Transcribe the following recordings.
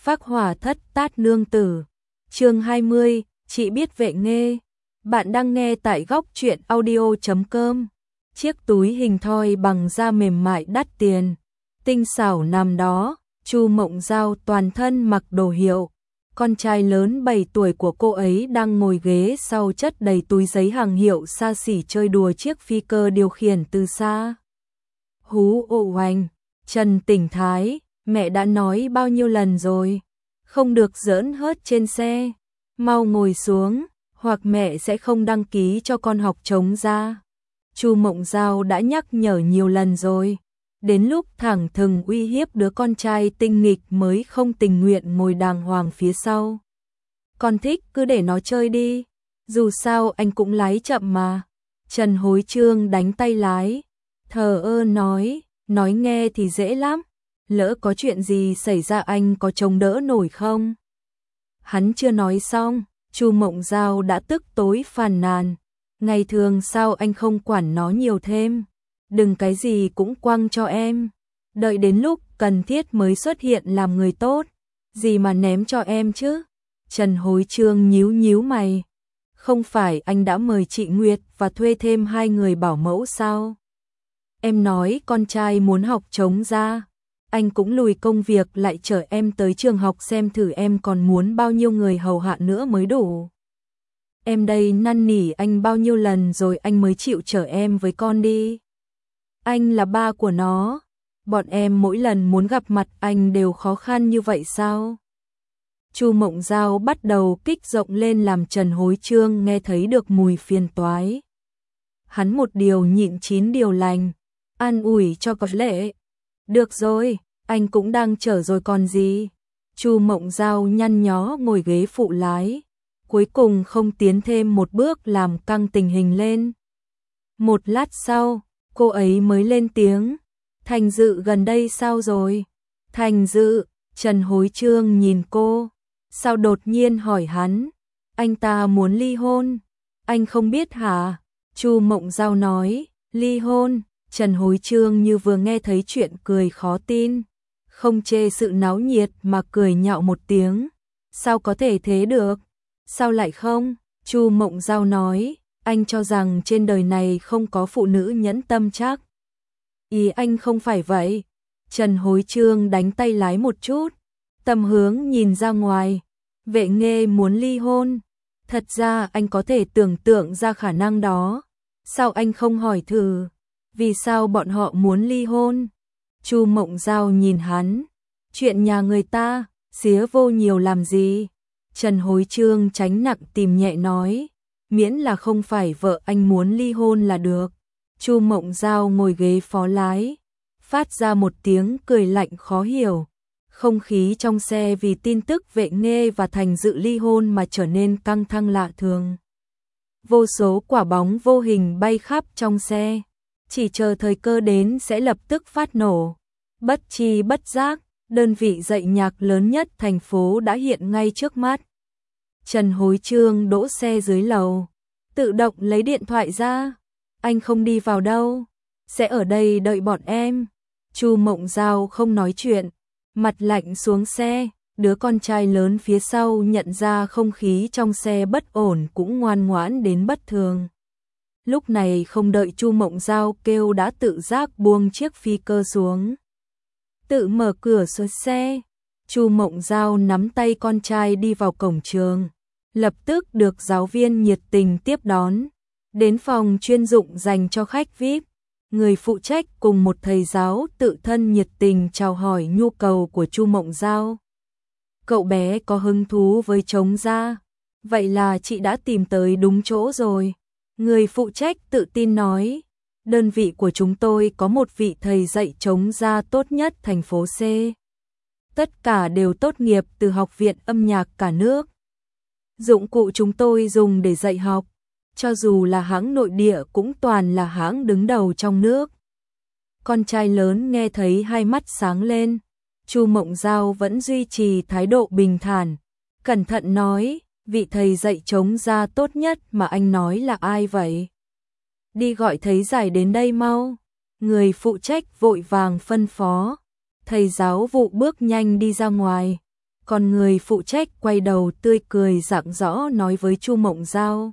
Phác Hỏa Thất Tát Nương Tử. Chương 20, chị biết Vệ Nghê. Bạn đang nghe tại góc truyện audio.com. Chiếc túi hình thoi bằng da mềm mại đắt tiền, tinh xảo nằm đó, Chu Mộng Giao toàn thân mặc đồ hiệu. Con trai lớn 7 tuổi của cô ấy đang ngồi ghế sau chất đầy túi giấy hàng hiệu xa xỉ chơi đùa chiếc phi cơ điều khiển từ xa. Hú ồ oanh, Trần Tỉnh Thái, mẹ đã nói bao nhiêu lần rồi, không được giỡn hớt trên xe, mau ngồi xuống, hoặc mẹ sẽ không đăng ký cho con học trống ra. Chu Mộng Giao đã nhắc nhở nhiều lần rồi, đến lúc thẳng thừng uy hiếp đứa con trai tinh nghịch mới không tình nguyện ngồi đàng hoàng phía sau. Con thích cứ để nó chơi đi, dù sao anh cũng lái chậm mà. Trần Hối Trương đánh tay lái, thờ ơ nói nghe thì dễ lắm, lỡ có chuyện gì xảy ra anh có chống đỡ nổi không? Hắn chưa nói xong, Chu Mộng Giao đã tức tối phàn nàn, ngày thường sao anh không quản nó nhiều thêm, đừng cái gì cũng quăng cho em, đợi đến lúc cần thiết mới xuất hiện làm người tốt, gì mà ném cho em chứ? Trần Hối Trương nhíu mày, không phải anh đã mời chị Nguyệt và thuê thêm 2 người bảo mẫu sao? Em nói con trai muốn học trống ra, anh cũng lùi công việc lại chở em tới trường học xem thử em còn muốn bao nhiêu người hầu hạ nữa mới đủ. Em đây năn nỉ anh bao nhiêu lần rồi anh mới chịu chở em với con đi. Anh là ba của nó, bọn em mỗi lần muốn gặp mặt anh đều khó khăn như vậy sao? Chu Mộng Giao bắt đầu kích rộng lên làm Trần Hối Trương nghe thấy được mùi phiền toái. Hắn một điều nhịn 9 điều lành, an ủi cho có lệ. Được rồi, anh cũng đang chở rồi còn gì. Chu Mộng Giao nhăn nhó ngồi ghế phụ lái, cuối cùng không tiến thêm một bước làm căng tình hình lên. Một lát sau, cô ấy mới lên tiếng, Thành Dự gần đây sao rồi? Thành Dự, Trần Hối Trương nhìn cô, sao đột nhiên hỏi hắn, anh ta muốn ly hôn, anh không biết hả? Chu Mộng Giao nói, ly hôn. Trần Hối Trương như vừa nghe thấy chuyện cười khó tin, không chê sự náo nhiệt mà cười nhạo một tiếng, sao có thể thế được? Sao lại không? Chu Mộng Giao nói, anh cho rằng trên đời này không có phụ nữ nhẫn tâm chắc. Ý anh không phải vậy. Trần Hối Trương đánh tay lái một chút, tầm hướng nhìn ra ngoài, Vệ Nghê muốn ly hôn. Thật ra anh có thể tưởng tượng ra khả năng đó, sao anh không hỏi thử, vì sao bọn họ muốn ly hôn? Chu Mộng Giao nhìn hắn, chuyện nhà người ta, xía vô nhiều làm gì? Trần Hối Trương tránh nặng tìm nhẹ nói, miễn là không phải vợ anh muốn ly hôn là được. Chu Mộng Giao ngồi ghế phó lái, phát ra một tiếng cười lạnh khó hiểu. Không khí trong xe vì tin tức Vệ Nghê và Thành Dự ly hôn mà trở nên căng thẳng lạ thường. Vô số quả bóng vô hình bay khắp trong xe, chỉ chờ thời cơ đến sẽ lập tức phát nổ. Bất chi bất giác, đơn vị dạy nhạc lớn nhất thành phố đã hiện ngay trước mắt. Trần Hối Trương đỗ xe dưới lầu, tự động lấy điện thoại ra, anh không đi vào đâu, sẽ ở đây đợi bọn em. Chu Mộng Giao không nói chuyện, mặt lạnh xuống xe, đứa con trai lớn phía sau nhận ra không khí trong xe bất ổn cũng ngoan ngoãn đến bất thường. Lúc này không đợi Chu Mộng Giao kêu đã tự giác buông chiếc phi cơ xuống, tự mở cửa xuống xe. Chu Mộng Giao nắm tay con trai đi vào cổng trường, lập tức được giáo viên nhiệt tình tiếp đón. Đến phòng chuyên dụng dành cho khách VIP, người phụ trách cùng một thầy giáo tự thân nhiệt tình chào hỏi nhu cầu của Chu Mộng Giao. Cậu bé có hứng thú với trống da, vậy là chị đã tìm tới đúng chỗ rồi. Người phụ trách tự tin nói, đơn vị của chúng tôi có một vị thầy dạy trống da tốt nhất thành phố C. Tất cả đều tốt nghiệp từ học viện âm nhạc cả nước. Dụng cụ chúng tôi dùng để dạy học, cho dù là hãng nội địa cũng toàn là hãng đứng đầu trong nước. Con trai lớn nghe thấy hai mắt sáng lên, Chu Mộng Giao vẫn duy trì thái độ bình thản, cẩn thận nói, vị thầy dạy trống da tốt nhất mà anh nói là ai vậy? Đi gọi thầy giải đến đây mau. Người phụ trách vội vàng phân phó. Thầy giáo vụ bước nhanh đi ra ngoài. Còn người phụ trách quay đầu tươi cười rạng rõ nói với Chu Mộng Giao.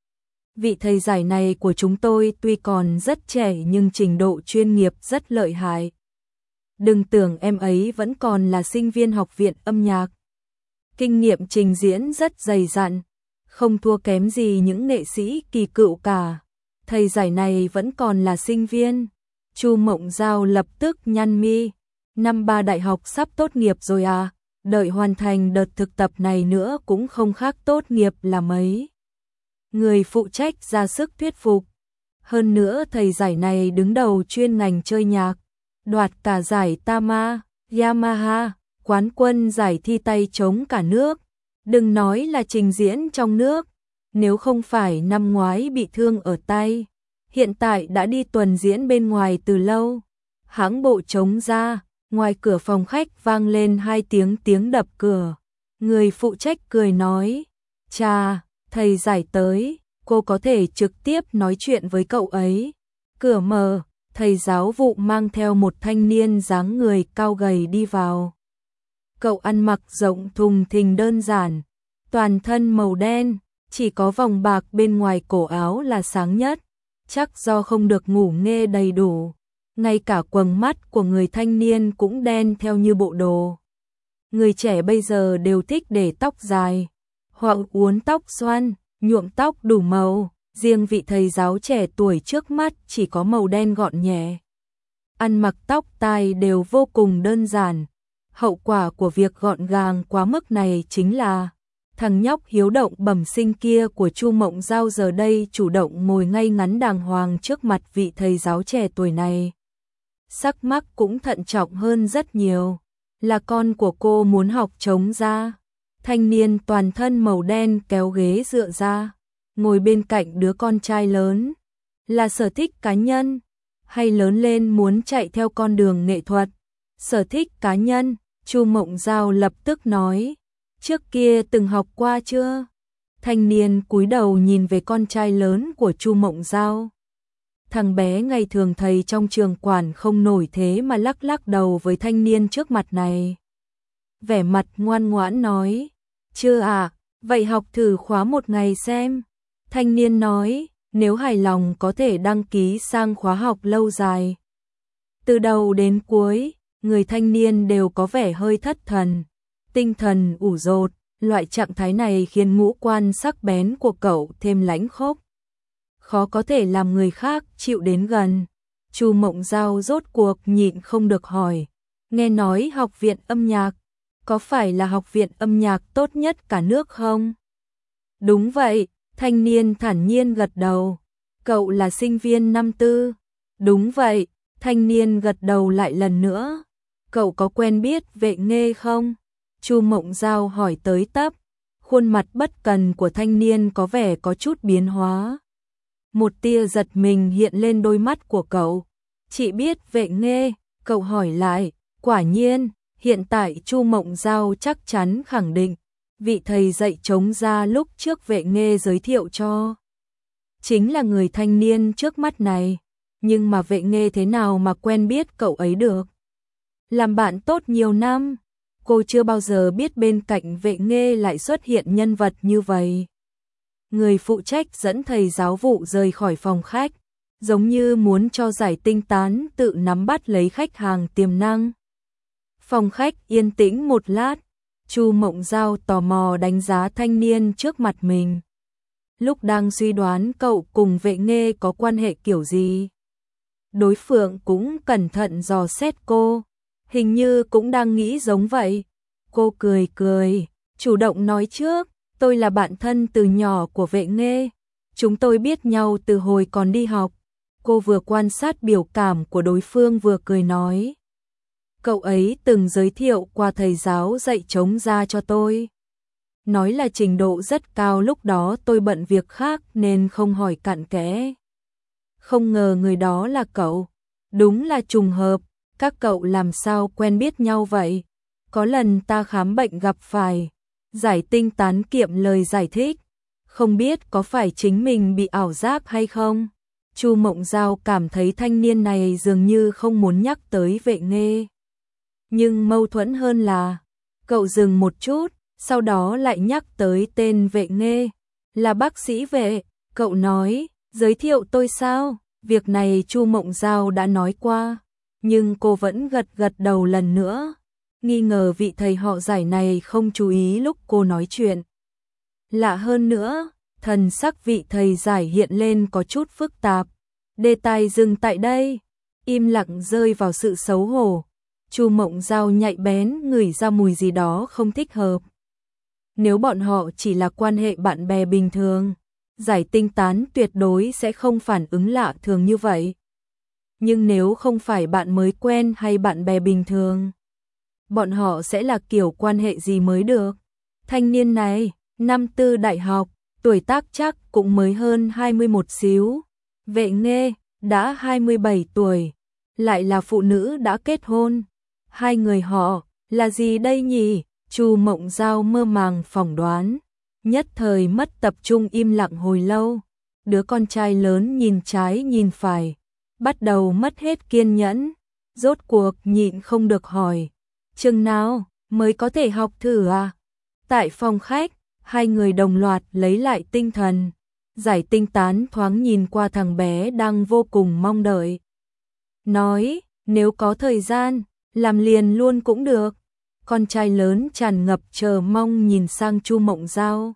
Vị thầy giải này của chúng tôi tuy còn rất trẻ nhưng trình độ chuyên nghiệp rất lợi hại. Đừng tưởng em ấy vẫn còn là sinh viên học viện âm nhạc. Kinh nghiệm trình diễn rất dày dặn, không thua kém gì những nghệ sĩ kỳ cựu cả. Thầy giải này vẫn còn là sinh viên. Chu Mộng Giao lập tức nhăn mi. Năm 3 đại học sắp tốt nghiệp rồi à? Đợi hoàn thành đợt thực tập này nữa cũng không khác tốt nghiệp là mấy. Người phụ trách ra sức thuyết phục. Hơn nữa thầy giải này đứng đầu chuyên ngành chơi nhạc, đoạt cả giải Tama, Yamaha, quán quân giải thi tay trống cả nước. Đừng nói là trình diễn trong nước, nếu không phải năm ngoái bị thương ở tay, hiện tại đã đi tuần diễn bên ngoài từ lâu. Hãng bộ trống ra, ngoài cửa phòng khách vang lên 2 tiếng đập cửa. Người phụ trách cười nói, chà, thầy giải tới, cô có thể trực tiếp nói chuyện với cậu ấy. Cửa mở, thầy giáo vụ mang theo một thanh niên dáng người cao gầy đi vào. Cậu ăn mặc rộng thùng thình đơn giản, toàn thân màu đen, chỉ có vòng bạc bên ngoài cổ áo là sáng nhất, chắc do không được ngủ nghe đầy đủ. Ngay cả quầng mắt của người thanh niên cũng đen theo như bộ đồ. Người trẻ bây giờ đều thích để tóc dài, hoặc uốn tóc xoăn, nhuộm tóc đủ màu, riêng vị thầy giáo trẻ tuổi trước mắt chỉ có màu đen gọn nhẹ. Ăn mặc tóc tai đều vô cùng đơn giản. Hậu quả của việc gọn gàng quá mức này chính là thằng nhóc hiếu động bẩm sinh kia của Chu Mộng Giao giờ đây chủ động ngồi ngay ngắn đàng hoàng trước mặt vị thầy giáo trẻ tuổi này. Sắc mắt cũng thận trọng hơn rất nhiều. Là con của cô muốn học trống ra. Thanh niên toàn thân màu đen kéo ghế dựa ra, ngồi bên cạnh đứa con trai lớn. Là sở thích cá nhân, hay lớn lên muốn chạy theo con đường nghệ thuật? Sở thích cá nhân, Chu Mộng Giao lập tức nói. Trước kia từng học qua chưa? Thanh niên cúi đầu nhìn về con trai lớn của Chu Mộng Giao. Thằng bé ngày thường thầy trong trường quản không nổi thế mà lắc lắc đầu với thanh niên trước mặt này. Vẻ mặt ngoan ngoãn nói, chưa à, vậy học thử khóa một ngày xem. Thanh niên nói, nếu hài lòng có thể đăng ký sang khóa học lâu dài. Từ đầu đến cuối, người thanh niên đều có vẻ hơi thất thần, tinh thần ủ dột. Loại trạng thái này khiến ngũ quan sắc bén của cậu thêm lãnh khốc, khó có thể làm người khác chịu đến gần. Chu Mộng Giao rốt cuộc nhịn không được hỏi, nghe nói học viện âm nhạc, có phải là học viện âm nhạc tốt nhất cả nước không? Đúng vậy, thanh niên thản nhiên gật đầu. Cậu là sinh viên năm tư? Đúng vậy, thanh niên gật đầu lại lần nữa. Cậu có quen biết Vệ Nghê không? Chu Mộng Giao hỏi tới tấp. Khuôn mặt bất cần của thanh niên có vẻ có chút biến hóa. Một tia giật mình hiện lên đôi mắt của cậu. Chị biết Vệ Nghê? Cậu hỏi lại. Quả nhiên, hiện tại Chu Mộng Giao chắc chắn khẳng định vị thầy dạy trống ra lúc trước Vệ Nghê giới thiệu cho chính là người thanh niên trước mắt này. Nhưng mà Vệ Nghê thế nào mà quen biết cậu ấy được? Làm bạn tốt nhiều năm, cô chưa bao giờ biết bên cạnh Vệ Nghê lại xuất hiện nhân vật như vậy. Người phụ trách dẫn thầy giáo vụ rời khỏi phòng khách, giống như muốn cho giải tinh tán tự nắm bắt lấy khách hàng tiềm năng. Phòng khách yên tĩnh một lát, Chu Mộng Giao tò mò đánh giá thanh niên trước mặt mình. Lúc đang suy đoán cậu cùng Vệ Nghê có quan hệ kiểu gì, đối phương cũng cẩn thận dò xét cô, hình như cũng đang nghĩ giống vậy. Cô cười cười, chủ động nói trước, tôi là bạn thân từ nhỏ của Vệ Nghê, chúng tôi biết nhau từ hồi còn đi học. Cô vừa quan sát biểu cảm của đối phương vừa cười nói, cậu ấy từng giới thiệu qua thầy giáo dạy trống ra cho tôi. Nói là trình độ rất cao, lúc đó tôi bận việc khác nên không hỏi cặn kẽ. Không ngờ người đó là cậu. Đúng là trùng hợp, các cậu làm sao quen biết nhau vậy? Có lần ta khám bệnh gặp phải. Giải tinh tán kiệm lời giải thích. Không biết có phải chính mình bị ảo giác hay không? Chu Mộng Giao cảm thấy thanh niên này dường như không muốn nhắc tới Vệ Nghê. Nhưng mâu thuẫn hơn là, Cậu dừng một chút, sau đó lại nhắc tới tên Vệ Nghê. Là bác sĩ Vệ, cậu nói, giới thiệu tôi sao? Việc này Chu Mộng Giao đã nói qua, nhưng cô vẫn gật gật đầu lần nữa, nghi ngờ vị thầy họ giải này không chú ý lúc cô nói chuyện. Lạ hơn nữa, thần sắc vị thầy giải hiện lên có chút phức tạp. Đề tài dừng tại đây, im lặng rơi vào sự xấu hổ. Chu Mộng Giao nhạy bén ngửi ra mùi gì đó không thích hợp. Nếu bọn họ chỉ là quan hệ bạn bè bình thường, Giải Tinh Tán tuyệt đối sẽ không phản ứng lạ thường như vậy. Nhưng nếu không phải bạn mới quen hay bạn bè bình thường, bọn họ sẽ là kiểu quan hệ gì mới được? Thanh niên này, năm tư đại học, tuổi tác chắc cũng mới hơn 21 xíu. Vệ Nghê, đã 27 tuổi, lại là phụ nữ đã kết hôn. Hai người họ, là gì đây nhỉ? Chu Mộng Giao mơ màng phỏng đoán, nhất thời mất tập trung im lặng hồi lâu. Đứa con trai lớn nhìn trái nhìn phải, bắt đầu mất hết kiên nhẫn, rốt cuộc nhịn không được hỏi, chừng nào mới có thể học thử à? Tại phòng khách, hai người đồng loạt lấy lại tinh thần. Giải Tinh Tán thoáng nhìn qua thằng bé đang vô cùng mong đợi. Nói, nếu có thời gian, làm liền luôn cũng được. Con trai lớn tràn ngập chờ mong nhìn sang Chu Mộng Giao.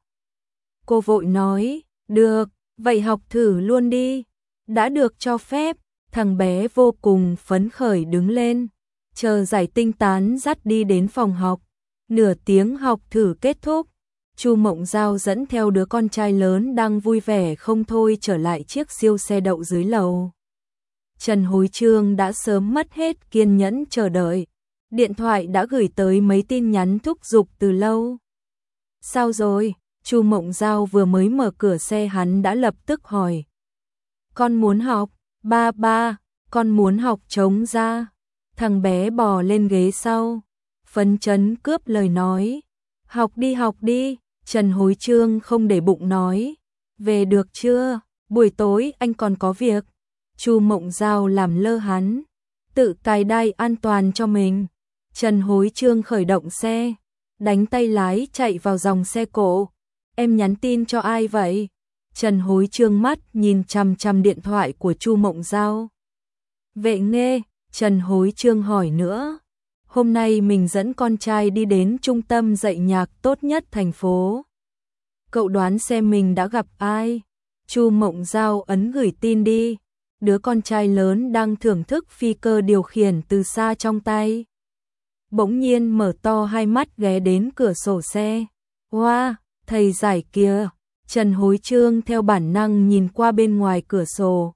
Cô vội nói, được, vậy học thử luôn đi. Đã được cho phép, thằng bé vô cùng phấn khởi đứng lên. Chờ Giải Tinh Tán dắt đi đến phòng học. Nửa tiếng học thử kết thúc, Chu Mộng Giao dẫn theo đứa con trai lớn đang vui vẻ không thôi trở lại chiếc siêu xe đậu dưới lầu. Trần Hối Trương đã sớm mất hết kiên nhẫn chờ đợi. Điện thoại đã gửi tới mấy tin nhắn thúc giục từ lâu. Sao rồi? Chu Mộng Giao vừa mới mở cửa xe hắn đã lập tức hỏi. Con muốn học, ba, con muốn học trống ra. Thằng bé bò lên ghế sau, phấn chấn cướp lời nói. Học đi, Trần Hối Trương không để bụng nói. Về được chưa? Buổi tối anh còn có việc. Chu Mộng Giao làm lơ hắn, tự cài đai an toàn cho mình. Trần Hối Trương khởi động xe, đánh tay lái chạy vào dòng xe cộ. Em nhắn tin cho ai vậy? Trần Hối Trương mắt nhìn chằm chằm điện thoại của Chu Mộng Giao. Vệ Nghê, Trần Hối Trương hỏi nữa. Hôm nay mình dẫn con trai đi đến trung tâm dạy nhạc tốt nhất thành phố. Cậu đoán xem mình đã gặp ai? Chu Mộng Giao ấn gửi tin đi. Đứa con trai lớn đang thưởng thức phi cơ điều khiển từ xa trong tay. Bỗng nhiên mở to hai mắt ghé đến cửa sổ xe. Wow, thầy giải kìa. Trần Hối Trương theo bản năng nhìn qua bên ngoài cửa sổ.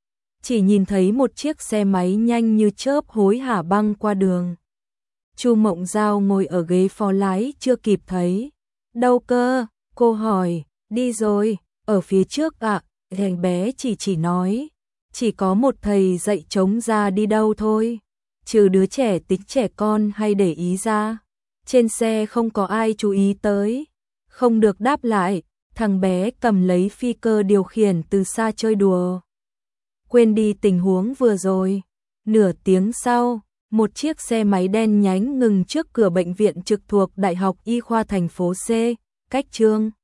Chỉ nhìn thấy một chiếc xe máy nhanh như chớp hối hả băng qua đường. Chu Mộng Giao ngồi ở ghế phó lái chưa kịp thấy. Đâu cơ? Cô hỏi. Đi rồi, ở phía trước ạ. Thằng bé chỉ nói. Chỉ có một thầy dạy trống ra đi đâu thôi. Trừ đứa trẻ tính trẻ con hay để ý ra. Trên xe không có ai chú ý tới. Không được đáp lại, thằng bé cầm lấy phi cơ điều khiển từ xa chơi đùa. Quên đi tình huống vừa rồi. Nửa tiếng sau, một chiếc xe máy đen nhánh ngừng trước cửa bệnh viện trực thuộc Đại học Y khoa thành phố C, cách Trương